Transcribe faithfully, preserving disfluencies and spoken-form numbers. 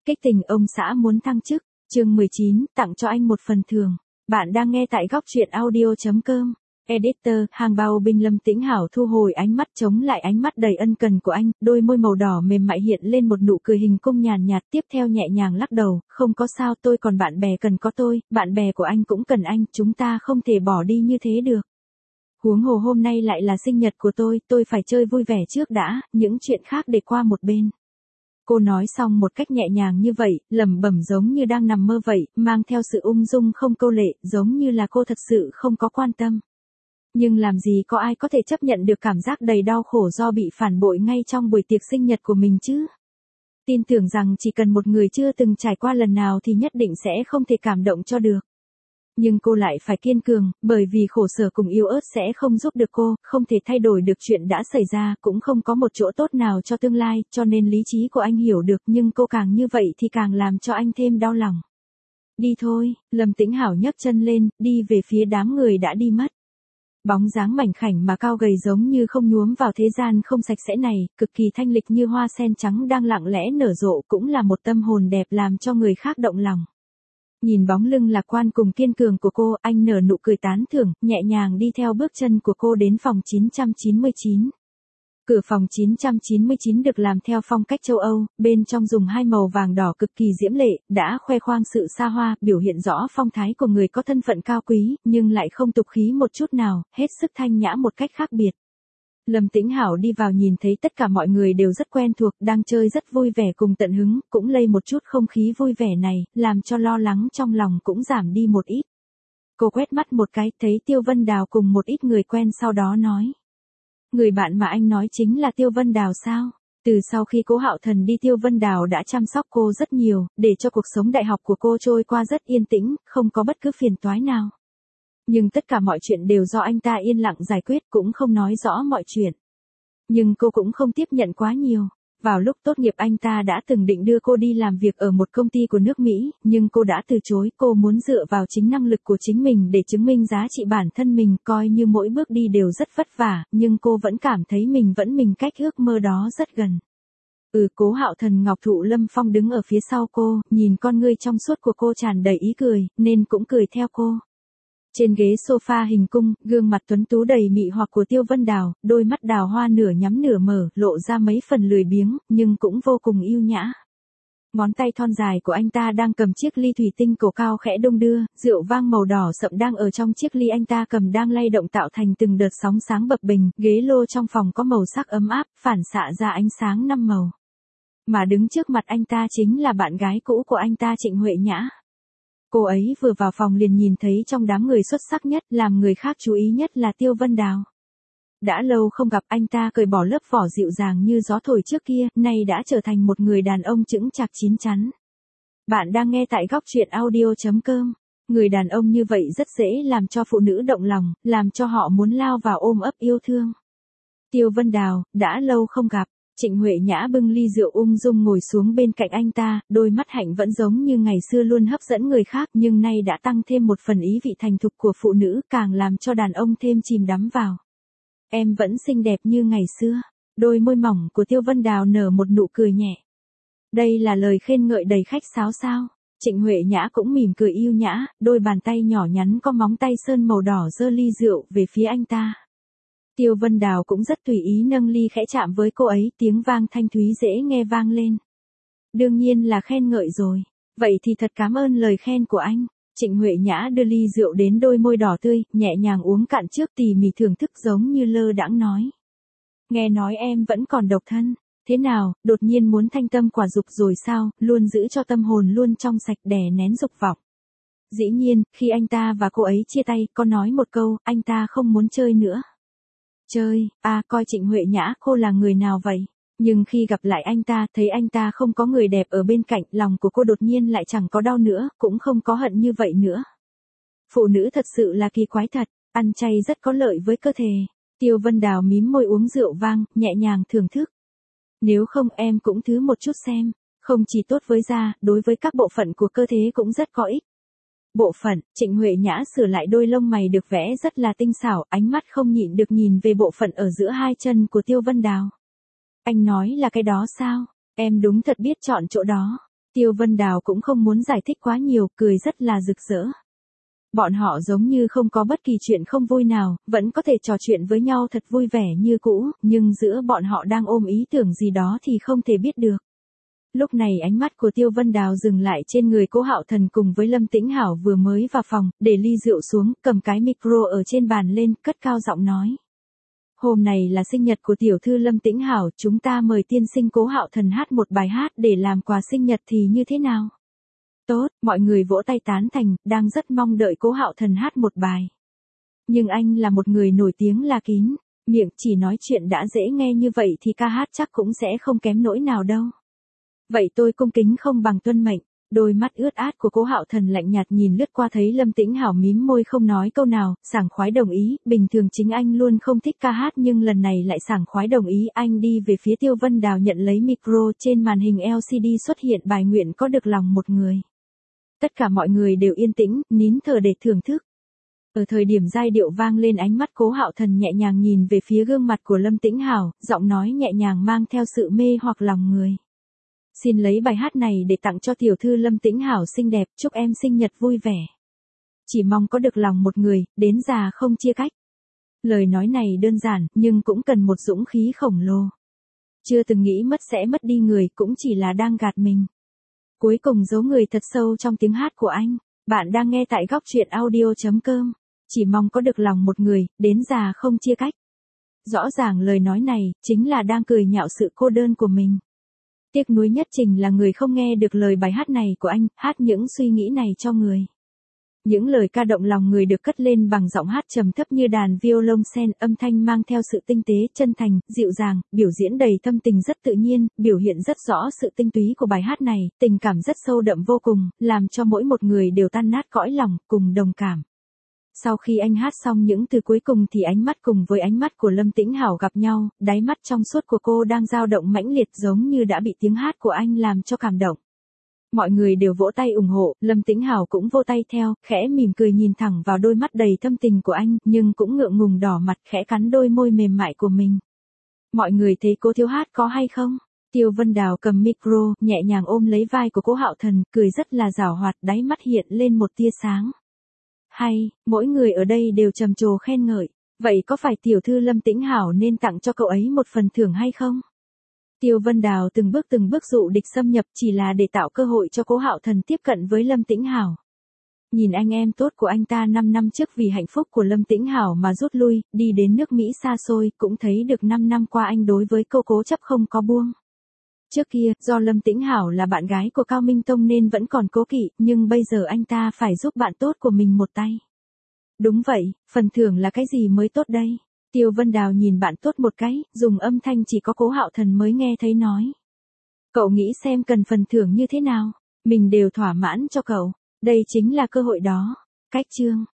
Kích tình ông xã muốn thăng chức, chương mười chín, tặng cho anh một phần thưởng. Bạn đang nghe tại góc truyện audio chấm com. Editor, hàng bao binh Lâm Tĩnh Hảo thu hồi ánh mắt chống lại ánh mắt đầy ân cần của anh, đôi môi màu đỏ mềm mại hiện lên một nụ cười hình cung nhàn nhạt, tiếp theo nhẹ nhàng lắc đầu, không có sao, tôi còn bạn bè cần có tôi, bạn bè của anh cũng cần anh, chúng ta không thể bỏ đi như thế được. Huống hồ hôm nay lại là sinh nhật của tôi, tôi phải chơi vui vẻ trước đã, những chuyện khác để qua một bên. Cô nói xong một cách nhẹ nhàng như vậy, lẩm bẩm giống như đang nằm mơ vậy, mang theo sự ung dung không câu lệ, giống như là cô thật sự không có quan tâm. Nhưng làm gì có ai có thể chấp nhận được cảm giác đầy đau khổ do bị phản bội ngay trong buổi tiệc sinh nhật của mình chứ? Tin tưởng rằng chỉ cần một người chưa từng trải qua lần nào thì nhất định sẽ không thể cảm động cho được. Nhưng cô lại phải kiên cường, bởi vì khổ sở cùng yếu ớt sẽ không giúp được cô, không thể thay đổi được chuyện đã xảy ra, cũng không có một chỗ tốt nào cho tương lai, cho nên lý trí của anh hiểu được, nhưng cô càng như vậy thì càng làm cho anh thêm đau lòng. Đi thôi, Lâm Tĩnh Hảo nhấc chân lên, đi về phía đám người đã đi mất. Bóng dáng mảnh khảnh mà cao gầy giống như không nhuốm vào thế gian không sạch sẽ này, cực kỳ thanh lịch như hoa sen trắng đang lặng lẽ nở rộ, cũng là một tâm hồn đẹp làm cho người khác động lòng. Nhìn bóng lưng lạc quan cùng kiên cường của cô, anh nở nụ cười tán thưởng, nhẹ nhàng đi theo bước chân của cô đến phòng chín trăm chín mươi chín. Cửa phòng chín trăm chín mươi chín được làm theo phong cách châu Âu, bên trong dùng hai màu vàng đỏ cực kỳ diễm lệ, đã khoe khoang sự xa hoa, biểu hiện rõ phong thái của người có thân phận cao quý, nhưng lại không tục khí một chút nào, hết sức thanh nhã một cách khác biệt. Lâm Tĩnh Hảo đi vào nhìn thấy tất cả mọi người đều rất quen thuộc, đang chơi rất vui vẻ cùng tận hứng, cũng lây một chút không khí vui vẻ này, làm cho lo lắng trong lòng cũng giảm đi một ít. Cô quét mắt một cái, thấy Tiêu Vân Đào cùng một ít người quen sau đó nói. Người bạn mà anh nói chính là Tiêu Vân Đào sao? Từ sau khi Cố Hạo Thần đi Tiêu Vân Đào đã chăm sóc cô rất nhiều, để cho cuộc sống đại học của cô trôi qua rất yên tĩnh, không có bất cứ phiền toái nào. Nhưng tất cả mọi chuyện đều do anh ta yên lặng giải quyết, cũng không nói rõ mọi chuyện. Nhưng cô cũng không tiếp nhận quá nhiều. Vào lúc tốt nghiệp anh ta đã từng định đưa cô đi làm việc ở một công ty của nước Mỹ, nhưng cô đã từ chối, cô muốn dựa vào chính năng lực của chính mình để chứng minh giá trị bản thân mình, coi như mỗi bước đi đều rất vất vả, nhưng cô vẫn cảm thấy mình vẫn mình cách ước mơ đó rất gần. Ừ, Cố Hạo Thần Ngọc Thụ Lâm Phong đứng ở phía sau cô, nhìn con ngươi trong suốt của cô tràn đầy ý cười, nên cũng cười theo cô. Trên ghế sofa hình cung, gương mặt tuấn tú đầy mị hoặc của Tiêu Vân Đào, đôi mắt đào hoa nửa nhắm nửa mở, lộ ra mấy phần lười biếng, nhưng cũng vô cùng yêu nhã. Ngón tay thon dài của anh ta đang cầm chiếc ly thủy tinh cổ cao khẽ đung đưa, rượu vang màu đỏ sậm đang ở trong chiếc ly anh ta cầm đang lay động tạo thành từng đợt sóng sáng bập bềnh, ghế lô trong phòng có màu sắc ấm áp, phản xạ ra ánh sáng năm màu. Mà đứng trước mặt anh ta chính là bạn gái cũ của anh ta Trịnh Huệ Nhã. Cô ấy vừa vào phòng liền nhìn thấy trong đám người xuất sắc nhất, làm người khác chú ý nhất là Tiêu Vân Đào. Đã lâu không gặp, anh ta cởi bỏ lớp vỏ dịu dàng như gió thổi trước kia, nay đã trở thành một người đàn ông chững chạc chín chắn. Bạn đang nghe tại góc truyện audio chấm com. Người đàn ông như vậy rất dễ làm cho phụ nữ động lòng, làm cho họ muốn lao vào ôm ấp yêu thương. Tiêu Vân Đào, đã lâu không gặp. Trịnh Huệ Nhã bưng ly rượu ung dung ngồi xuống bên cạnh anh ta, đôi mắt hạnh vẫn giống như ngày xưa luôn hấp dẫn người khác, nhưng nay đã tăng thêm một phần ý vị thành thục của phụ nữ, càng làm cho đàn ông thêm chìm đắm vào. Em vẫn xinh đẹp như ngày xưa. Đôi môi mỏng của Tiêu Vân Đào nở một nụ cười nhẹ. Đây là lời khen ngợi đầy khách sáo sao? Trịnh Huệ Nhã cũng mỉm cười yêu nhã, đôi bàn tay nhỏ nhắn có móng tay sơn màu đỏ giơ ly rượu về phía anh ta. Tiêu Vân Đào cũng rất tùy ý nâng ly khẽ chạm với cô ấy, tiếng vang thanh thúy dễ nghe vang lên. Đương nhiên là khen ngợi rồi. Vậy thì thật cảm ơn lời khen của anh. Trịnh Huệ Nhã đưa ly rượu đến đôi môi đỏ tươi, nhẹ nhàng uống cạn trước tỉ mỉ thưởng thức giống như lơ đãng nói. Nghe nói em vẫn còn độc thân. Thế nào, đột nhiên muốn thanh tâm quả dục rồi sao, luôn giữ cho tâm hồn luôn trong sạch đè nén dục vọng. Dĩ nhiên, khi anh ta và cô ấy chia tay, có nói một câu, anh ta không muốn chơi nữa. Chơi, à coi Trịnh Huệ Nhã cô là người nào vậy? Nhưng khi gặp lại anh ta, thấy anh ta không có người đẹp ở bên cạnh, lòng của cô đột nhiên lại chẳng có đau nữa, cũng không có hận như vậy nữa. Phụ nữ thật sự là kỳ quái thật, ăn chay rất có lợi với cơ thể. Tiêu Vân Đào mím môi uống rượu vang, nhẹ nhàng thưởng thức. Nếu không em cũng thứ một chút xem, không chỉ tốt với da, đối với các bộ phận của cơ thể cũng rất có ích. Bộ phận, Trịnh Huệ Nhã sửa lại đôi lông mày được vẽ rất là tinh xảo, ánh mắt không nhịn được nhìn về bộ phận ở giữa hai chân của Tiêu Vân Đào. Anh nói là cái đó sao? Em đúng thật biết chọn chỗ đó. Tiêu Vân Đào cũng không muốn giải thích quá nhiều, cười rất là rực rỡ. Bọn họ giống như không có bất kỳ chuyện không vui nào, vẫn có thể trò chuyện với nhau thật vui vẻ như cũ, nhưng giữa bọn họ đang ôm ý tưởng gì đó thì không thể biết được. Lúc này ánh mắt của Tiêu Vân Đào dừng lại trên người Cố Hạo Thần cùng với Lâm Tĩnh Hảo vừa mới vào phòng, để ly rượu xuống, cầm cái micro ở trên bàn lên, cất cao giọng nói. Hôm này là sinh nhật của tiểu thư Lâm Tĩnh Hảo, chúng ta mời tiên sinh Cố Hạo Thần hát một bài hát để làm quà sinh nhật thì như thế nào? Tốt, mọi người vỗ tay tán thành, đang rất mong đợi Cố Hạo Thần hát một bài. Nhưng anh là một người nổi tiếng là kín, miệng chỉ nói chuyện đã dễ nghe như vậy thì ca hát chắc cũng sẽ không kém nỗi nào đâu. Vậy tôi cung kính không bằng tuân mệnh. Đôi mắt ướt át của Cố Hạo Thần lạnh nhạt nhìn lướt qua thấy Lâm Tĩnh Hảo mím môi không nói câu nào, sảng khoái đồng ý, bình thường chính anh luôn không thích ca hát nhưng lần này lại sảng khoái đồng ý. Anh đi về phía Tiêu Vân Đào nhận lấy micro, trên màn hình lờ xê đê xuất hiện bài Nguyện có được lòng một người. Tất cả mọi người đều yên tĩnh, nín thở để thưởng thức. Ở thời điểm giai điệu vang lên, ánh mắt Cố Hạo Thần nhẹ nhàng nhìn về phía gương mặt của Lâm Tĩnh Hảo, giọng nói nhẹ nhàng mang theo sự mê hoặc lòng người. Xin lấy bài hát này để tặng cho tiểu thư Lâm Tĩnh Hảo xinh đẹp, chúc em sinh nhật vui vẻ. Chỉ mong có được lòng một người, đến già không chia cách. Lời nói này đơn giản, nhưng cũng cần một dũng khí khổng lồ. Chưa từng nghĩ mất sẽ mất đi người, cũng chỉ là đang gạt mình. Cuối cùng giấu người thật sâu trong tiếng hát của anh. Bạn đang nghe tại góc truyện audio chấm com. Chỉ mong có được lòng một người, đến già không chia cách. Rõ ràng lời nói này, chính là đang cười nhạo sự cô đơn của mình. Tiếc nuối nhất Trình là người không nghe được lời bài hát này của anh, hát những suy nghĩ này cho người. Những lời ca động lòng người được cất lên bằng giọng hát trầm thấp như đàn violoncel, âm thanh mang theo sự tinh tế, chân thành, dịu dàng, biểu diễn đầy thâm tình rất tự nhiên, biểu hiện rất rõ sự tinh túy của bài hát này, tình cảm rất sâu đậm vô cùng, làm cho mỗi một người đều tan nát cõi lòng, cùng đồng cảm. Sau khi anh hát xong những từ cuối cùng thì ánh mắt cùng với ánh mắt của Lâm Tĩnh Hảo gặp nhau, đáy mắt trong suốt của cô đang dao động mãnh liệt giống như đã bị tiếng hát của anh làm cho cảm động. Mọi người đều vỗ tay ủng hộ, Lâm Tĩnh Hảo cũng vỗ tay theo, khẽ mỉm cười nhìn thẳng vào đôi mắt đầy thâm tình của anh, nhưng cũng ngượng ngùng đỏ mặt khẽ cắn đôi môi mềm mại của mình. Mọi người thấy cô thiếu hát có hay không? Tiêu Vân Đào cầm micro, nhẹ nhàng ôm lấy vai của Cố Hạo Thần, cười rất là giảo hoạt, đáy mắt hiện lên một tia sáng. Hay, mỗi người ở đây đều trầm trồ khen ngợi. Vậy có phải tiểu thư Lâm Tĩnh Hảo nên tặng cho cậu ấy một phần thưởng hay không? Tiêu Vân Đào từng bước từng bước dụ địch xâm nhập chỉ là để tạo cơ hội cho Cố Hạo Thần tiếp cận với Lâm Tĩnh Hảo. Nhìn anh em tốt của anh ta năm năm trước vì hạnh phúc của Lâm Tĩnh Hảo mà rút lui, đi đến nước Mỹ xa xôi, cũng thấy được năm năm qua anh đối với cô cố chấp không có buông. Trước kia, do Lâm Tĩnh Hảo là bạn gái của Cao Minh Tông nên vẫn còn cố kỵ, nhưng bây giờ anh ta phải giúp bạn tốt của mình một tay. Đúng vậy, phần thưởng là cái gì mới tốt đây? Tiêu Vân Đào nhìn bạn tốt một cái, dùng âm thanh chỉ có Cố Hạo Thần mới nghe thấy nói. Cậu nghĩ xem cần phần thưởng như thế nào? Mình đều thỏa mãn cho cậu. Đây chính là cơ hội đó. Cách chương.